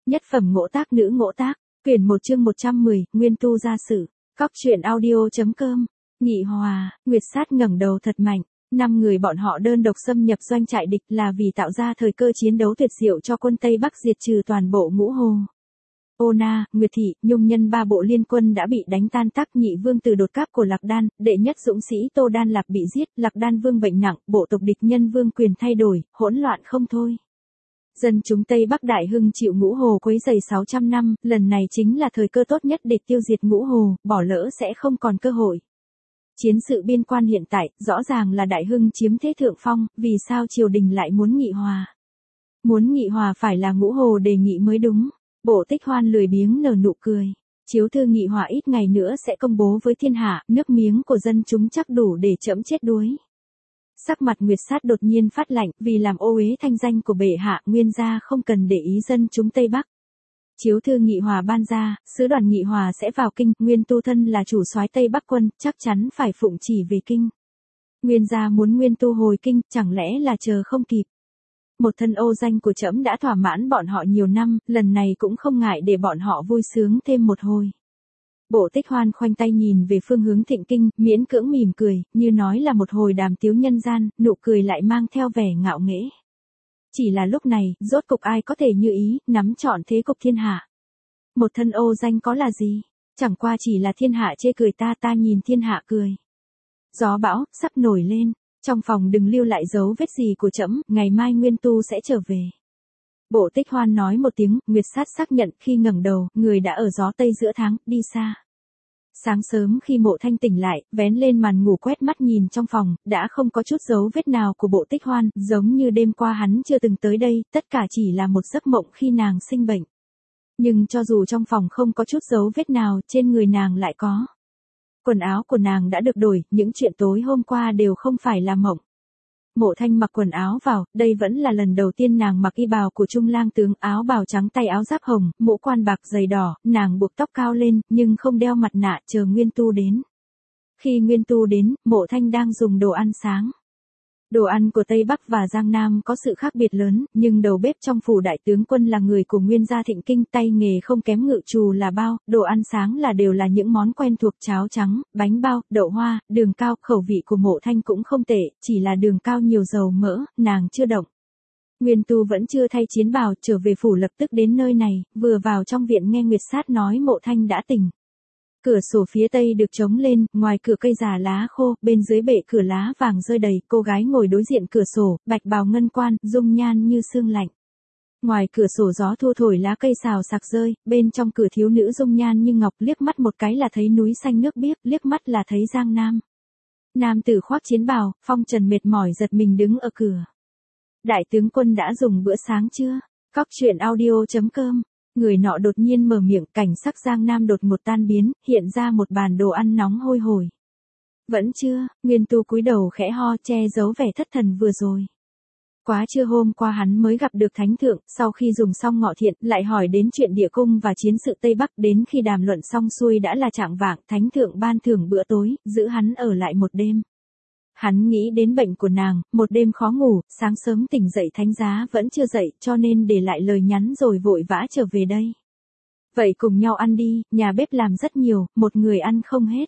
Nhất phẩm ngỗ tác nữ ngỗ tác, quyển 1 chương 110, Nguyên tu gia sử, Cóc truyện audio.com, Nghị Hòa, Nguyệt Sát ngẩng đầu thật mạnh, 5 người bọn họ đơn độc xâm nhập doanh trại địch là vì tạo ra thời cơ chiến đấu tuyệt diệu cho quân Tây Bắc diệt trừ toàn bộ ngũ hồ. Ô Na, Nguyệt Thị, Nhung Nhân ba bộ liên quân đã bị đánh tan tác, nhị vương tử đột cáp của Lạc Đan, đệ nhất dũng sĩ Tô Đan Lạc bị giết, Lạc Đan vương bệnh nặng, bộ tộc địch nhân vương quyền thay đổi, hỗn loạn không thôi. Dân chúng Tây Bắc Đại Hưng chịu ngũ hồ quấy rầy 600 năm, lần này chính là thời cơ tốt nhất để tiêu diệt ngũ hồ, bỏ lỡ sẽ không còn cơ hội. Chiến sự biên quan hiện tại, rõ ràng là Đại Hưng chiếm thế thượng phong, vì sao triều đình lại muốn nghị hòa? Muốn nghị hòa phải là ngũ hồ đề nghị mới đúng. Bộ Tích Hoan lười biếng nở nụ cười. Chiếu thư nghị hòa ít ngày nữa sẽ công bố với thiên hạ, nước miếng của dân chúng chắc đủ để trẫm chết đuối. Sắc mặt Nguyệt Sát đột nhiên phát lạnh, vì làm ô uế thanh danh của bệ hạ, nguyên gia không cần để ý dân chúng Tây Bắc. Chiếu thư nghị hòa ban ra, sứ đoàn nghị hòa sẽ vào kinh, Nguyên tu thân là chủ soái Tây Bắc quân, chắc chắn phải phụng chỉ về kinh. Nguyên gia muốn Nguyên tu hồi kinh, chẳng lẽ là chờ không kịp. Một thân ô danh của trẫm đã thỏa mãn bọn họ nhiều năm, lần này cũng không ngại để bọn họ vui sướng thêm một hồi. Bộ Tích Hoan khoanh tay nhìn về phương hướng Thịnh Kinh, miễn cưỡng mỉm cười, như nói là một hồi đàm tiếu nhân gian, nụ cười lại mang theo vẻ ngạo nghễ. Chỉ là lúc này, rốt cục ai có thể như ý, nắm trọn thế cục thiên hạ. Một thân ô danh có là gì? Chẳng qua chỉ là thiên hạ chê cười ta, ta nhìn thiên hạ cười. Gió bão, sắp nổi lên. Trong phòng đừng lưu lại dấu vết gì của trẫm, ngày mai Nguyên tu sẽ trở về. Bộ Tích Hoan nói một tiếng, Nguyệt Sát xác nhận khi ngẩng đầu, người đã ở gió tây giữa tháng, đi xa. Sáng sớm khi Mộ Thanh tỉnh lại, vén lên màn ngủ quét mắt nhìn trong phòng, đã không có chút dấu vết nào của Bộ Tích Hoan, giống như đêm qua hắn chưa từng tới đây, tất cả chỉ là một giấc mộng khi nàng sinh bệnh. Nhưng cho dù trong phòng không có chút dấu vết nào, trên người nàng lại có. Quần áo của nàng đã được đổi, những chuyện tối hôm qua đều không phải là mộng. Mộ Thanh mặc quần áo vào, đây vẫn là lần đầu tiên nàng mặc y bào của Trung Lang tướng, áo bào trắng tay áo giáp hồng, mũ quan bạc giày đỏ, nàng buộc tóc cao lên, nhưng không đeo mặt nạ, chờ Nguyên tu đến. Khi Nguyên tu đến, Mộ Thanh đang dùng đồ ăn sáng. Đồ ăn của Tây Bắc và Giang Nam có sự khác biệt lớn, nhưng đầu bếp trong phủ đại tướng quân là người của Nguyên gia Thịnh Kinh, tay nghề không kém Ngự Trù là Bao, đồ ăn sáng là đều là những món quen thuộc, cháo trắng, bánh bao, đậu hoa, đường cao, khẩu vị của Mộ Thanh cũng không tệ, chỉ là đường cao nhiều dầu mỡ, nàng chưa động. Nguyên tu vẫn chưa thay chiến bào, trở về phủ lập tức đến nơi này, vừa vào trong viện nghe Nguyệt Sát nói Mộ Thanh đã tỉnh. Cửa sổ phía tây được trống lên, ngoài cửa cây già lá khô, bên dưới bệ cửa lá vàng rơi đầy, cô gái ngồi đối diện cửa sổ, bạch bào ngân quan, dung nhan như sương lạnh. Ngoài cửa sổ gió thu thổi lá cây xào xạc rơi, bên trong cửa thiếu nữ dung nhan như ngọc, liếc mắt một cái là thấy núi xanh nước biếc, liếc mắt là thấy Giang Nam. Nam tử khoác chiến bào, phong trần mệt mỏi giật mình đứng ở cửa. Đại tướng quân đã dùng bữa sáng chưa? Cóc truyện audio.com. Người nọ đột nhiên mở miệng, cảnh sắc Giang Nam đột ngột tan biến, hiện ra một bàn đồ ăn nóng hôi hổi. Vẫn chưa, Nguyên tu cúi đầu khẽ ho, che giấu vẻ thất thần vừa rồi. Quá trưa hôm qua hắn mới gặp được thánh thượng, sau khi dùng xong ngọ thiện, lại hỏi đến chuyện địa cung và chiến sự Tây Bắc, đến khi đàm luận xong xuôi đã là chạng vạng, thánh thượng ban thưởng bữa tối, giữ hắn ở lại một đêm. Hắn nghĩ đến bệnh của nàng, một đêm khó ngủ, sáng sớm tỉnh dậy thánh giá vẫn chưa dậy, cho nên để lại lời nhắn rồi vội vã trở về đây. Vậy cùng nhau ăn đi, nhà bếp làm rất nhiều, một người ăn không hết.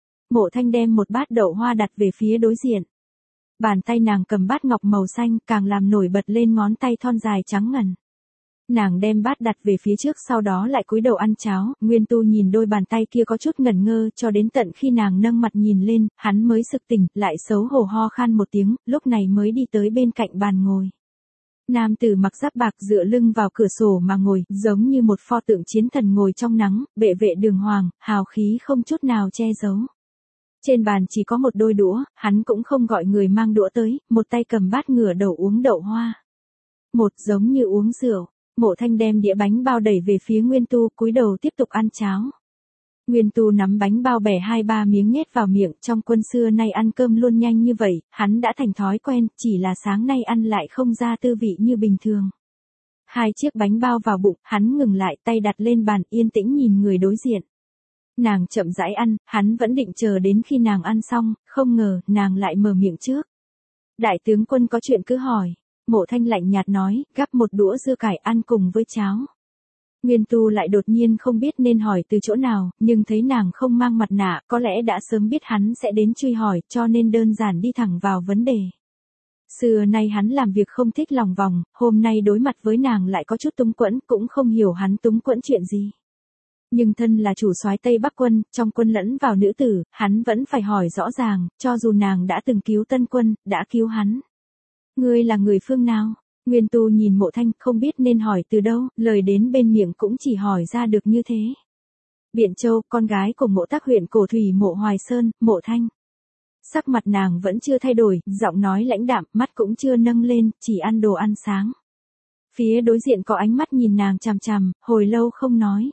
Mộ Thanh đem một bát đậu hoa đặt về phía đối diện. Bàn tay nàng cầm bát ngọc màu xanh, càng làm nổi bật lên ngón tay thon dài trắng ngần. Nàng đem bát đặt về phía trước, sau đó lại cúi đầu ăn cháo, Nguyên tu nhìn đôi bàn tay kia có chút ngẩn ngơ, cho đến tận khi nàng nâng mặt nhìn lên, hắn mới sực tỉnh, lại xấu hổ ho khan một tiếng, lúc này mới đi tới bên cạnh bàn ngồi. Nam tử mặc giáp bạc dựa lưng vào cửa sổ mà ngồi, giống như một pho tượng chiến thần ngồi trong nắng, bệ vệ đường hoàng, hào khí không chút nào che giấu. Trên bàn chỉ có một đôi đũa, hắn cũng không gọi người mang đũa tới, một tay cầm bát ngửa đầu uống đậu hoa. Một giống như uống rượu. Mộ Thanh đem đĩa bánh bao đẩy về phía Nguyên tu, cúi đầu tiếp tục ăn cháo. Nguyên tu nắm bánh bao bẻ 2-3 miếng nhét vào miệng, trong quân xưa nay ăn cơm luôn nhanh như vậy, hắn đã thành thói quen, chỉ là sáng nay ăn lại không ra tư vị như bình thường. 2 chiếc bánh bao vào bụng, hắn ngừng lại, tay đặt lên bàn, yên tĩnh nhìn người đối diện. Nàng chậm rãi ăn, hắn vẫn định chờ đến khi nàng ăn xong, không ngờ, nàng lại mở miệng trước. Đại tướng quân có chuyện cứ hỏi. Mộ Thanh lạnh nhạt nói, gắp một đũa dưa cải ăn cùng với cháo. Nguyên Tu lại đột nhiên không biết nên hỏi từ chỗ nào, nhưng thấy nàng không mang mặt nạ, có lẽ đã sớm biết hắn sẽ đến truy hỏi, cho nên đơn giản đi thẳng vào vấn đề. Xưa nay hắn làm việc không thích lòng vòng, hôm nay đối mặt với nàng lại có chút túng quẫn, cũng không hiểu hắn túng quẫn chuyện gì. Nhưng thân là chủ soái Tây Bắc quân, trong quân lẫn vào nữ tử, hắn vẫn phải hỏi rõ ràng, cho dù nàng đã từng cứu Tân quân, đã cứu hắn. Ngươi là người phương nào? Nguyên Tu nhìn Mộ Thanh, không biết nên hỏi từ đâu, lời đến bên miệng cũng chỉ hỏi ra được như thế. Biện Châu, con gái của Mộ Tác huyện Cổ Thủy Mộ Hoài Sơn, Mộ Thanh. Sắc mặt nàng vẫn chưa thay đổi, giọng nói lãnh đạm, mắt cũng chưa nâng lên, chỉ ăn đồ ăn sáng. Phía đối diện có ánh mắt nhìn nàng chằm chằm, hồi lâu không nói.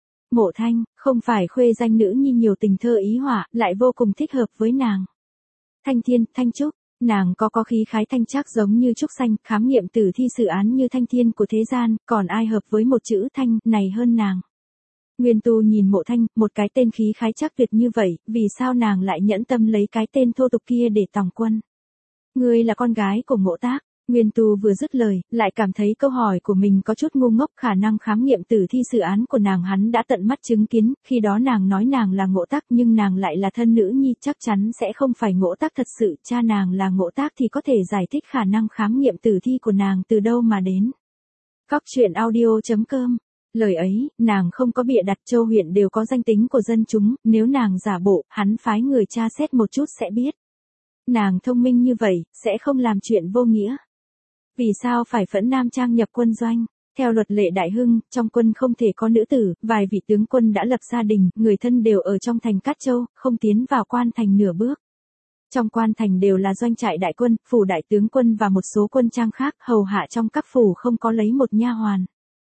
Mộ Thanh, không phải khuê danh nữ nhi nhiều tình thơ ý họa, lại vô cùng thích hợp với nàng. Thanh Thiên, Thanh Trúc, nàng có khí khái thanh chắc giống như trúc xanh, khám nghiệm tử thi xử án như Thanh Thiên của thế gian, còn ai hợp với một chữ Thanh này hơn nàng. Nguyên Tu nhìn Mộ Thanh, một cái tên khí khái chắc tuyệt như vậy, vì sao nàng lại nhẫn tâm lấy cái tên thô tục kia để tòng quân? Ngươi là con gái của Mộ Tác. Nguyên Tu vừa dứt lời, lại cảm thấy câu hỏi của mình có chút ngu ngốc, khả năng khám nghiệm tử thi xử án của nàng hắn đã tận mắt chứng kiến, khi đó nàng nói nàng là Ngộ Tác nhưng nàng lại là thân nữ nhi, chắc chắn sẽ không phải Ngộ Tác thật sự, cha nàng là Ngộ Tác thì có thể giải thích khả năng khám nghiệm tử thi của nàng từ đâu mà đến. Góc truyện audio.com. Lời ấy, nàng không có bịa đặt, Châu huyện đều có danh tính của dân chúng, nếu nàng giả bộ, hắn phái người tra xét một chút sẽ biết. Nàng thông minh như vậy, sẽ không làm chuyện vô nghĩa. Vì sao phải phẫn nam trang nhập quân doanh? Theo luật lệ đại hưng, trong quân không thể có nữ tử, vài vị tướng quân đã lập gia đình, người thân đều ở trong thành Cát Châu, không tiến vào quan thành nửa bước. Trong quan thành đều là doanh trại đại quân, phủ đại tướng quân và một số quân trang khác, hầu hạ trong các phủ không có lấy một nha hoàn.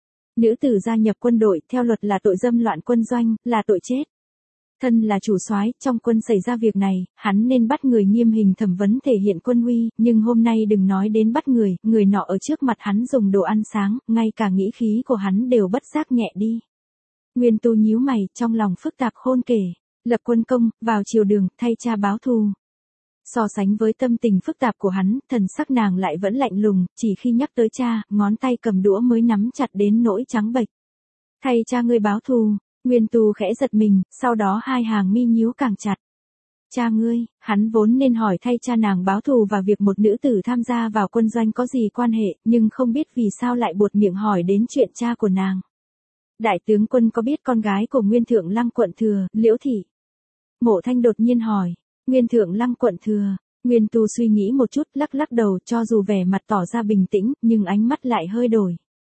Nữ tử gia nhập quân đội, theo luật là tội dâm loạn quân doanh, là tội chết. Thân là chủ soái, trong quân xảy ra việc này, hắn nên bắt người nghiêm hình thẩm vấn thể hiện quân uy, nhưng hôm nay đừng nói đến bắt người nọ ở trước mặt hắn dùng đồ ăn sáng, ngay cả nghĩ khí của hắn đều bất giác nhẹ đi. Nguyên Tu nhíu mày, trong lòng phức tạp khôn kể, lập quân công, vào triều đường, thay cha báo thù. So sánh với tâm tình phức tạp của hắn, thần sắc nàng lại vẫn lạnh lùng, chỉ khi nhắc tới cha, ngón tay cầm đũa mới nắm chặt đến nỗi trắng bệch. Thay cha ngươi báo thù. Nguyên Tu khẽ giật mình, sau đó hai hàng mi nhíu càng chặt. Cha ngươi, hắn vốn nên hỏi thay cha nàng báo thù và việc một nữ tử tham gia vào quân doanh có gì quan hệ, nhưng không biết vì sao lại buột miệng hỏi đến chuyện cha của nàng. Đại tướng quân có biết con gái của Nguyên Thượng Lăng quận Thừa, Liễu Thị? Mộ Thanh đột nhiên hỏi. Nguyên Thượng Lăng quận Thừa. Nguyên Tu suy nghĩ một chút, lắc lắc đầu, cho dù vẻ mặt tỏ ra bình tĩnh, nhưng ánh mắt lại hơi đổi.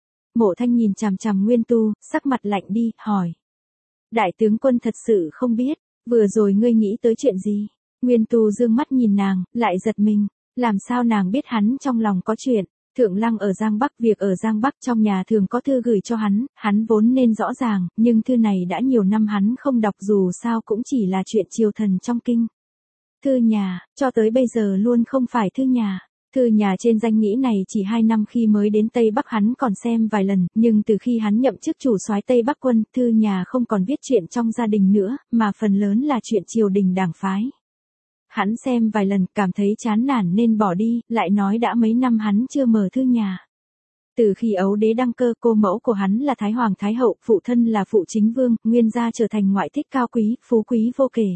Mộ Thanh nhìn chằm chằm Nguyên Tu, sắc mặt lạnh đi, hỏi. Đại tướng quân thật sự không biết, vừa rồi ngươi nghĩ tới chuyện gì? Nguyên Tu dương mắt nhìn nàng, lại giật mình, làm sao nàng biết hắn trong lòng có chuyện? Thượng Lăng ở Giang Bắc, việc ở Giang Bắc trong nhà thường có thư gửi cho hắn vốn nên rõ ràng, nhưng thư này đã nhiều năm hắn không đọc, dù sao cũng chỉ là chuyện triều thần trong kinh. Thư nhà, cho tới bây giờ luôn không phải thư nhà. Thư nhà trên danh nghĩa này chỉ 2 năm khi mới đến Tây Bắc hắn còn xem vài lần, nhưng từ khi hắn nhậm chức chủ soái Tây Bắc quân, thư nhà không còn viết chuyện trong gia đình nữa, mà phần lớn là chuyện triều đình đảng phái. Hắn xem vài lần, cảm thấy chán nản nên bỏ đi, lại nói đã mấy năm hắn chưa mở thư nhà. Từ khi Ấu đế đăng cơ, cô mẫu của hắn là Thái Hoàng Thái Hậu, phụ thân là Phụ Chính Vương, nguyên gia trở thành ngoại thích cao quý, phú quý vô kể.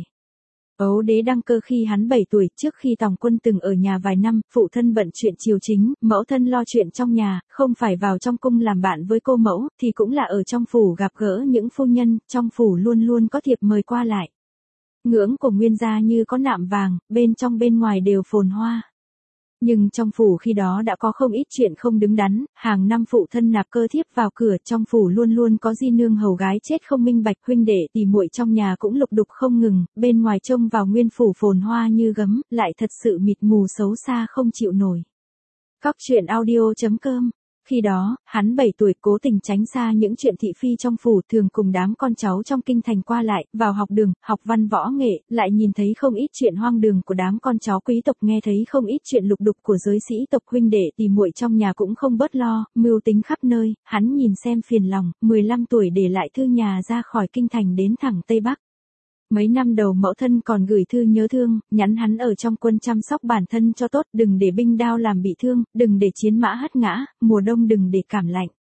Ấu đế đăng cơ khi hắn 7 tuổi, trước khi tòng quân từng ở nhà vài năm, phụ thân bận chuyện triều chính, mẫu thân lo chuyện trong nhà, không phải vào trong cung làm bạn với cô mẫu, thì cũng là ở trong phủ gặp gỡ những phu nhân, trong phủ luôn luôn có thiệp mời qua lại. Ngưỡng của nguyên gia như có nạm vàng, bên trong bên ngoài đều phồn hoa. Nhưng trong phủ khi đó đã có không ít chuyện không đứng đắn, hàng năm phụ thân nạp cơ thiếp vào cửa, trong phủ luôn luôn có di nương hầu gái chết không minh bạch, huynh đệ tỉ muội trong nhà cũng lục đục không ngừng, bên ngoài trông vào nguyên phủ phồn hoa như gấm, lại thật sự mịt mù xấu xa không chịu nổi. Góc truyện audio.com. Khi đó, hắn 7 tuổi, cố tình tránh xa những chuyện thị phi trong phủ, thường cùng đám con cháu trong kinh thành qua lại, vào học đường, học văn võ nghệ, lại nhìn thấy không ít chuyện hoang đường của đám con cháu quý tộc, nghe thấy không ít chuyện lục đục của giới sĩ tộc, huynh đệ tỉ muội trong nhà cũng không bớt lo, mưu tính khắp nơi, hắn nhìn xem phiền lòng, 15 tuổi để lại thư nhà ra khỏi kinh thành đến thẳng Tây Bắc. Mấy năm đầu mẫu thân còn gửi thư nhớ thương, nhắn hắn ở trong quân chăm sóc bản thân cho tốt, đừng để binh đao làm bị thương, đừng để chiến mã hất ngã, mùa đông đừng để cảm lạnh.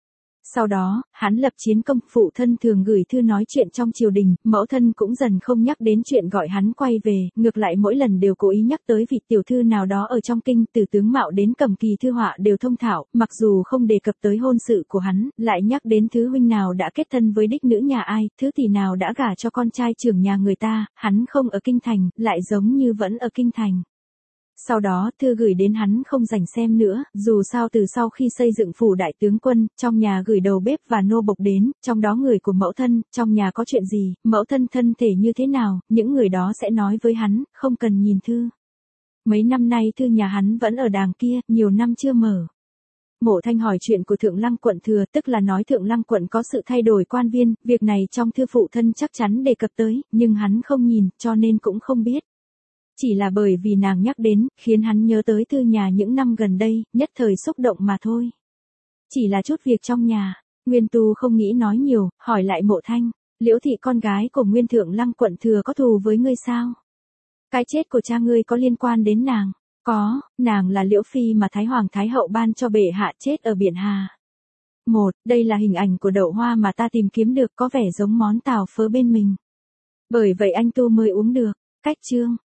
Sau đó, hắn lập chiến công, phụ thân thường gửi thư nói chuyện trong triều đình, mẫu thân cũng dần không nhắc đến chuyện gọi hắn quay về, ngược lại mỗi lần đều cố ý nhắc tới vị tiểu thư nào đó ở trong kinh, từ tướng mạo đến cầm kỳ thư họa đều thông thạo, mặc dù không đề cập tới hôn sự của hắn, lại nhắc đến thứ huynh nào đã kết thân với đích nữ nhà ai, thứ tỷ nào đã gả cho con trai trưởng nhà người ta, hắn không ở kinh thành, lại giống như vẫn ở kinh thành. Sau đó, thư gửi đến hắn không rảnh xem nữa, dù sao từ sau khi xây dựng phủ đại tướng quân, trong nhà gửi đầu bếp và nô bộc đến, trong đó người của mẫu thân, trong nhà có chuyện gì, mẫu thân thân thể như thế nào, những người đó sẽ nói với hắn, không cần nhìn thư. Mấy năm nay thư nhà hắn vẫn ở đàng kia, nhiều năm chưa mở. Mộ Thanh hỏi chuyện của Thượng Lăng quận thừa, tức là nói Thượng Lăng quận có sự thay đổi quan viên, việc này trong thư phụ thân chắc chắn đề cập tới, nhưng hắn không nhìn, cho nên cũng không biết. Chỉ là bởi vì nàng nhắc đến, khiến hắn nhớ tới thư nhà những năm gần đây, nhất thời xúc động mà thôi. Chỉ là chút việc trong nhà, Nguyên Tu không nghĩ nói nhiều, hỏi lại Mộ Thanh, Liễu thị con gái của Nguyên Thượng Lăng quận thừa có thù với ngươi sao? Cái chết của cha ngươi có liên quan đến nàng? Có, nàng là Liễu phi mà Thái Hoàng Thái Hậu ban cho bệ hạ chết ở biển Hà. Đây là hình ảnh của đậu hoa mà ta tìm kiếm được, có vẻ giống món tàu phớ bên mình. Bởi vậy anh Tu mới uống được. Cách chương